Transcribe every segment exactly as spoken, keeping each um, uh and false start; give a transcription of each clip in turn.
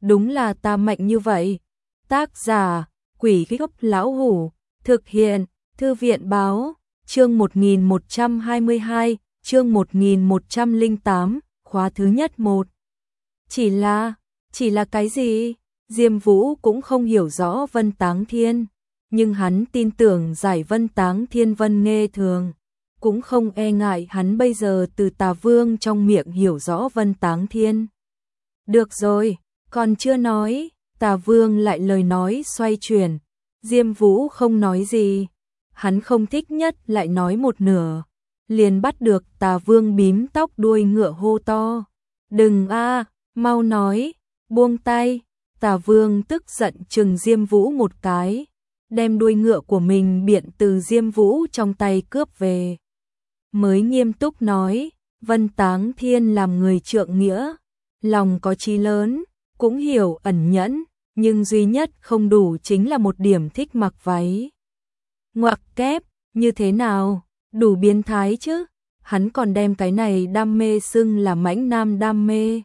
đúng là ta mạnh như vậy. Tác giả, Quỷ Gốc Lão Hủ, thực hiện, Thư viện Báo, chương một nghìn một trăm hai mươi hai, chương một nghìn một trăm lẻ tám, khóa thứ nhất một. Chỉ là, chỉ là cái gì? Diêm Vũ cũng không hiểu rõ Vân Táng Thiên, nhưng hắn tin tưởng giải Vân Táng Thiên Vân Nghê Thường, cũng không e ngại hắn bây giờ từ Tà Vương trong miệng hiểu rõ Vân Táng Thiên. Được rồi, còn chưa nói, Tà Vương lại lời nói xoay chuyển, Diêm Vũ không nói gì, hắn không thích nhất lại nói một nửa, liền bắt được Tà Vương bím tóc đuôi ngựa hô to, đừng a, mau nói, buông tay. Tà Vương tức giận trừng Diêm Vũ một cái, đem đuôi ngựa của mình biện từ Diêm Vũ trong tay cướp về. Mới nghiêm túc nói, Vân Táng Thiên làm người trượng nghĩa, lòng có chí lớn, cũng hiểu ẩn nhẫn, nhưng duy nhất không đủ chính là một điểm thích mặc váy. Ngoặc kép, như thế nào, đủ biến thái chứ, hắn còn đem cái này đam mê xưng là mãnh nam đam mê.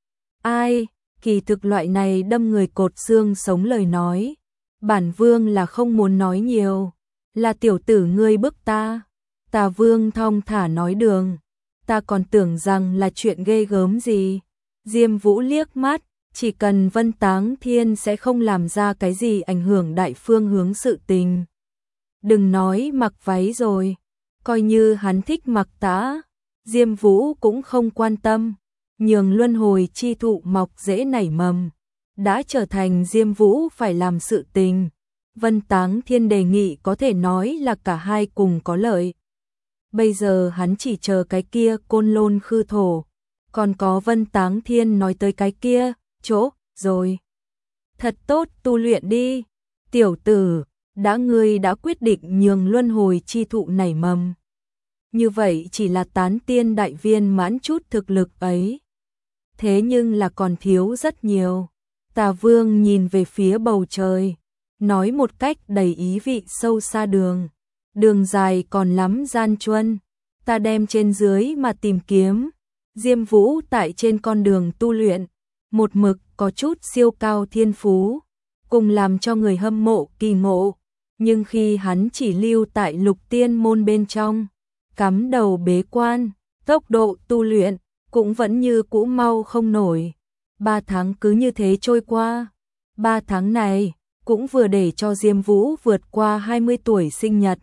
Ai, kỳ thực loại này đâm người cột xương sống lời nói, bản vương là không muốn nói nhiều, là tiểu tử ngươi bức ta. Tà Vương thong thả nói đường, ta còn tưởng rằng là chuyện ghê gớm gì. Diêm Vũ liếc mắt, chỉ cần Vân Táng Thiên sẽ không làm ra cái gì ảnh hưởng đại phương hướng sự tình. Đừng nói mặc váy rồi, coi như hắn thích mặc tã, Diêm Vũ cũng không quan tâm, nhường luân hồi chi thụ mọc dễ nảy mầm, đã trở thành Diêm Vũ phải làm sự tình. Vân Táng Thiên đề nghị có thể nói là cả hai cùng có lợi. Bây giờ hắn chỉ chờ cái kia Côn Lôn Khư Thổ, còn có Vân Táng Thiên nói tới cái kia, chỗ, rồi. Thật tốt tu luyện đi, tiểu tử, đã ngươi đã quyết định nhường luân hồi chi thụ nảy mầm. Như vậy chỉ là tán tiên đại viên mãn chút thực lực ấy. Thế nhưng là còn thiếu rất nhiều. Tà Vương nhìn về phía bầu trời, nói một cách đầy ý vị sâu xa đường. Đường dài còn lắm gian truân, ta đem trên dưới mà tìm kiếm. Diêm Vũ tại trên con đường tu luyện, một mực có chút siêu cao thiên phú, cùng làm cho người hâm mộ kỳ ngộ. Nhưng khi hắn chỉ lưu tại lục tiên môn bên trong, cắm đầu bế quan, tốc độ tu luyện cũng vẫn như cũ mau không nổi. Ba tháng cứ như thế trôi qua. Ba tháng này cũng vừa để cho Diêm Vũ vượt qua hai mươi tuổi sinh nhật.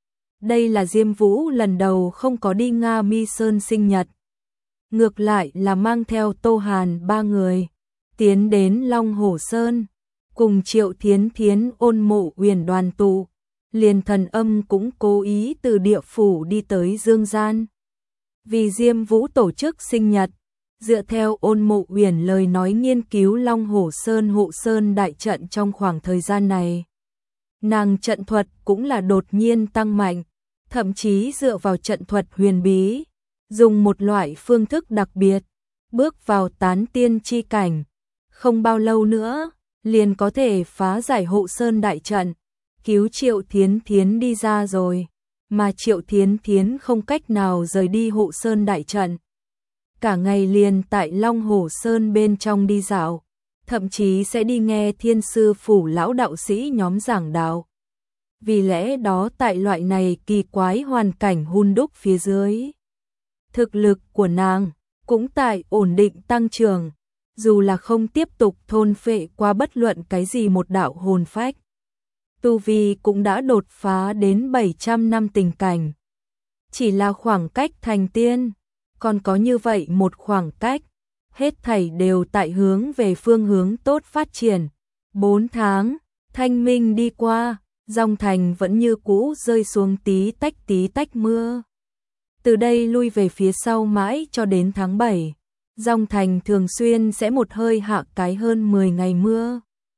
Đây là Diêm Vũ lần đầu không có đi Nga Mi Sơn sinh nhật. Ngược lại là mang theo Tô Hàn ba người, tiến đến Long Hổ Sơn, cùng Triệu Thiến Thiến ôn mộ huyền đoàn tụ. Liền Thần Âm cũng cố ý từ địa phủ đi tới Dương Gian. Vì Diêm Vũ tổ chức sinh nhật, dựa theo ôn mộ huyền lời nói nghiên cứu Long Hổ Sơn hộ sơn đại trận trong khoảng thời gian này. Nàng trận thuật cũng là đột nhiên tăng mạnh, thậm chí dựa vào trận thuật huyền bí, dùng một loại phương thức đặc biệt, bước vào tán tiên chi cảnh. Không bao lâu nữa, liền có thể phá giải hộ sơn đại trận, cứu Triệu Thiến Thiến đi ra rồi, mà Triệu Thiến Thiến không cách nào rời đi hộ sơn đại trận. Cả ngày liền tại Long Hổ Sơn bên trong đi dạo, thậm chí sẽ đi nghe Thiên Sư Phủ lão đạo sĩ nhóm giảng đạo. Vì lẽ đó tại loại này kỳ quái hoàn cảnh hun đúc phía dưới, thực lực của nàng cũng tại ổn định tăng trưởng, dù là không tiếp tục thôn phệ qua bất luận cái gì một đạo hồn phách. Tu vi cũng đã đột phá đến bảy trăm năm tình cảnh. Chỉ là khoảng cách thành tiên, còn có như vậy một khoảng cách, hết thảy đều tại hướng về phương hướng tốt phát triển. Bốn tháng, thanh minh đi qua, dòng thành vẫn như cũ rơi xuống tí tách tí tách mưa. Từ đây lui về phía sau mãi cho đến tháng bảy, dòng thành thường xuyên sẽ một hơi hạ cái hơn mười ngày mưa.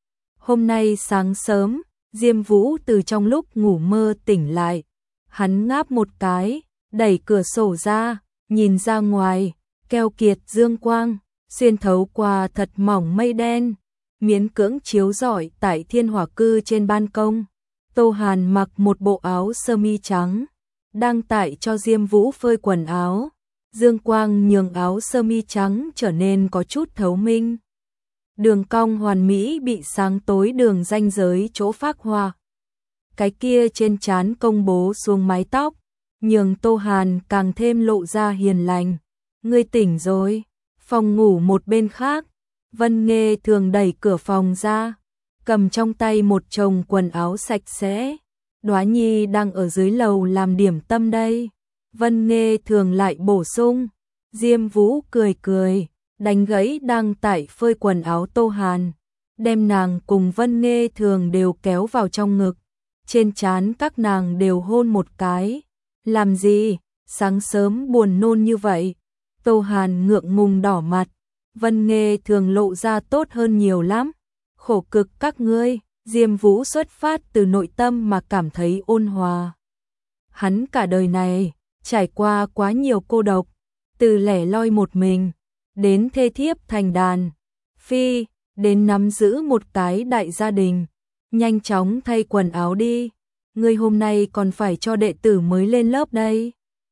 Hôm nay sáng sớm, Diêm Vũ từ trong lúc ngủ mơ tỉnh lại, hắn ngáp một cái, đẩy cửa sổ ra, nhìn ra ngoài, keo kiệt dương quang, xuyên thấu qua thật mỏng mây đen, miễn cưỡng chiếu rọi tại Thiên Hỏa Cư trên ban công. Tô Hàn mặc một bộ áo sơ mi trắng, đang tại cho Diêm Vũ phơi quần áo. Dương quang nhường áo sơ mi trắng trở nên có chút thấu minh. đường cong hoàn mỹ bị sáng tối đường ranh giới chỗ phác hoa. Cái kia trên trán công bố xuống mái tóc, nhường Tô Hàn càng thêm lộ ra hiền lành. Ngươi tỉnh rồi. Phòng ngủ một bên khác, Vân Nghê thường đẩy cửa phòng ra, cầm trong tay một chồng quần áo sạch sẽ. Đóa Nhi đang ở dưới lầu làm điểm tâm đây. Vân Nghê thường lại bổ sung. Diêm Vũ cười cười, đánh gãy đang tại phơi quần áo Tô Hàn, đem nàng cùng Vân Nghê thường đều kéo vào trong ngực. Trên trán các nàng đều hôn một cái. Làm gì, sáng sớm buồn nôn như vậy? Tô Hàn ngượng ngùng đỏ mặt. Vân Nghê thường lộ ra tốt hơn nhiều lắm. Khổ cực các ngươi. Diêm Vũ xuất phát từ nội tâm mà cảm thấy ôn hòa. Hắn cả đời này trải qua quá nhiều cô độc, từ lẻ loi một mình đến thê thiếp thành đàn phi, đến nắm giữ một cái đại gia đình. Nhanh chóng thay quần áo đi, ngươi hôm nay còn phải cho đệ tử mới lên lớp đây.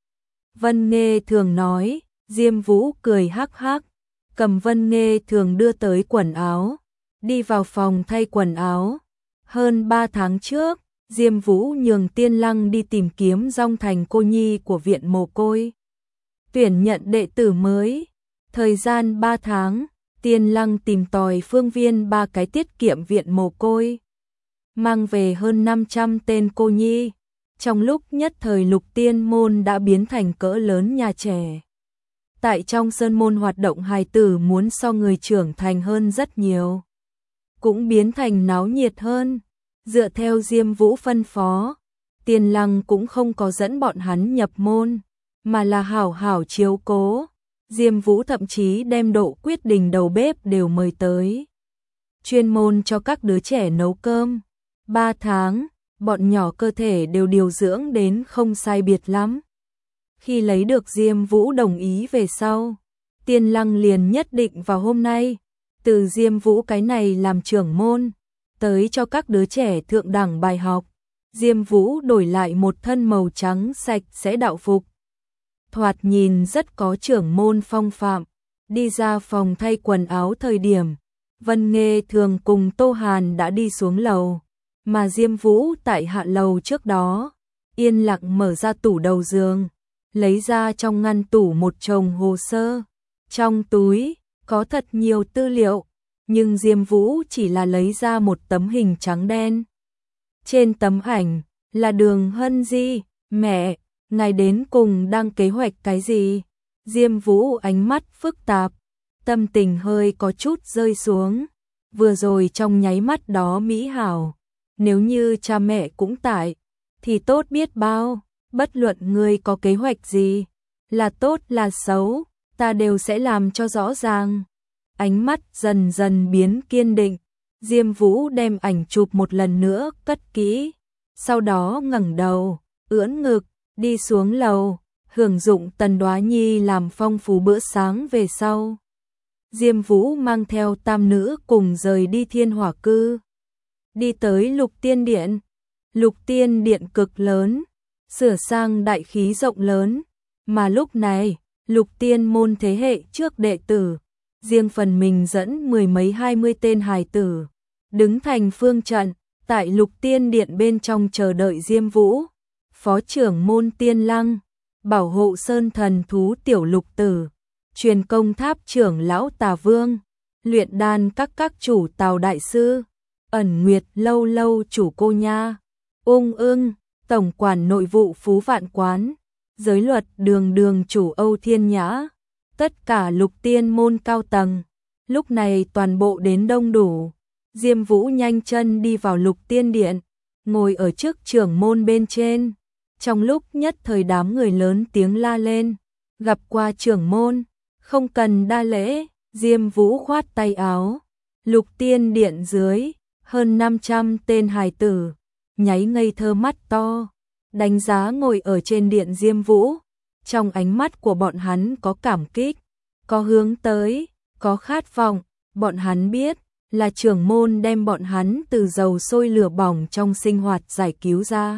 Vân Nghê thường nói. Diêm Vũ cười hắc hắc, cầm Vân Nghê thường đưa tới quần áo, đi vào phòng thay quần áo. Hơn ba tháng trước, Diêm Vũ nhường Tiên Lăng đi tìm kiếm dòng thành cô nhi của viện mồ côi, tuyển nhận đệ tử mới. Thời gian ba tháng, Tiên Lăng tìm tòi phương viên ba cái tiết kiệm viện mồ côi, mang về hơn năm trăm tên cô nhi. Trong lúc nhất thời Lục Tiên môn đã biến thành cỡ lớn nhà trẻ. Tại trong sơn môn hoạt động hài tử muốn so người trưởng thành hơn rất nhiều, cũng biến thành náo nhiệt hơn. Dựa theo Diêm Vũ phân phó, Tiên Lăng cũng không có dẫn bọn hắn nhập môn, mà là hảo hảo chiếu cố. Diêm Vũ thậm chí đem Độ Quyết Đình đầu bếp đều mời tới, chuyên môn cho các đứa trẻ nấu cơm. Ba tháng, bọn nhỏ cơ thể đều điều dưỡng đến không sai biệt lắm. Khi lấy được Diêm Vũ đồng ý về sau, Tiên Lăng liền nhất định vào hôm nay, từ Diêm Vũ cái này làm trưởng môn, tới cho các đứa trẻ thượng đẳng bài học. Diêm Vũ đổi lại một thân màu trắng sạch sẽ đạo phục, thoạt nhìn rất có trưởng môn phong phạm. Đi ra phòng thay quần áo thời điểm, Vân Nghê thường cùng Tô Hàn đã đi xuống lầu, mà Diêm Vũ tại hạ lầu trước đó, yên lặng mở ra tủ đầu giường, lấy ra trong ngăn tủ một chồng hồ sơ. Trong túi có thật nhiều tư liệu, nhưng Diêm Vũ chỉ là lấy ra một tấm hình trắng đen. Trên tấm ảnh là Đường Hân Di. Mẹ, ngài đến cùng đang kế hoạch cái gì? Diêm Vũ ánh mắt phức tạp, tâm tình hơi có chút rơi xuống. Vừa rồi trong nháy mắt đó mỹ hảo, nếu như cha mẹ cũng tại, thì tốt biết bao. Bất luận ngươi có kế hoạch gì, là tốt là xấu, ta đều sẽ làm cho rõ ràng. Ánh mắt dần dần biến kiên định, Diêm Vũ đem ảnh chụp một lần nữa cất kỹ, sau đó ngẩng đầu, ưỡn ngực, đi xuống lầu, hưởng dụng Tần Đóa Nhi làm phong phú bữa sáng về sau. Diêm Vũ mang theo tam nữ cùng rời đi Thiên Hỏa Cư, đi tới Lục Tiên Điện. Lục Tiên Điện cực lớn, sửa sang đại khí rộng lớn, mà lúc này, Lục Tiên môn thế hệ trước đệ tử, riêng phần mình dẫn mười mấy hai mươi tên hài tử, đứng thành phương trận, tại Lục Tiên Điện bên trong chờ đợi Diêm Vũ. Phó trưởng môn Tiên Lăng, bảo hộ sơn thần thú tiểu lục tử, truyền công tháp trưởng lão Tà Vương, luyện đan các các chủ Tào Đại Sư, ẩn nguyệt lâu lâu chủ Cô Nha, ung ưng, tổng quản nội vụ Phú Vạn Quán, giới luật đường đường chủ Âu Thiên Nhã, tất cả Lục Tiên môn cao tầng, lúc này toàn bộ đến đông đủ. Diêm Vũ nhanh chân đi vào Lục Tiên Điện, ngồi ở trước trưởng môn bên trên. Trong lúc nhất thời đám người lớn tiếng la lên, gặp qua trưởng môn, không cần đa lễ. Diêm Vũ khoát tay áo. Lục Tiên Điện dưới, hơn năm trăm tên hài tử, nháy ngây thơ mắt to, đánh giá ngồi ở trên điện Diêm Vũ. Trong ánh mắt của bọn hắn có cảm kích, có hướng tới, có khát vọng. Bọn hắn biết là trưởng môn đem bọn hắn từ dầu sôi lửa bỏng trong sinh hoạt giải cứu ra,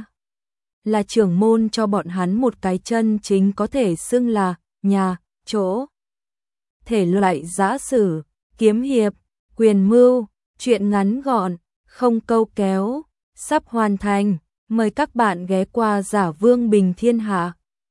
là trưởng môn cho bọn hắn một cái chân chính có thể xưng là nhà, chỗ. Thể loại giã sử, kiếm hiệp, Quyền mưu, chuyện ngắn gọn, không câu kéo, sắp hoàn thành. Mời các bạn ghé qua Giả Vương Bình Thiên Hạ.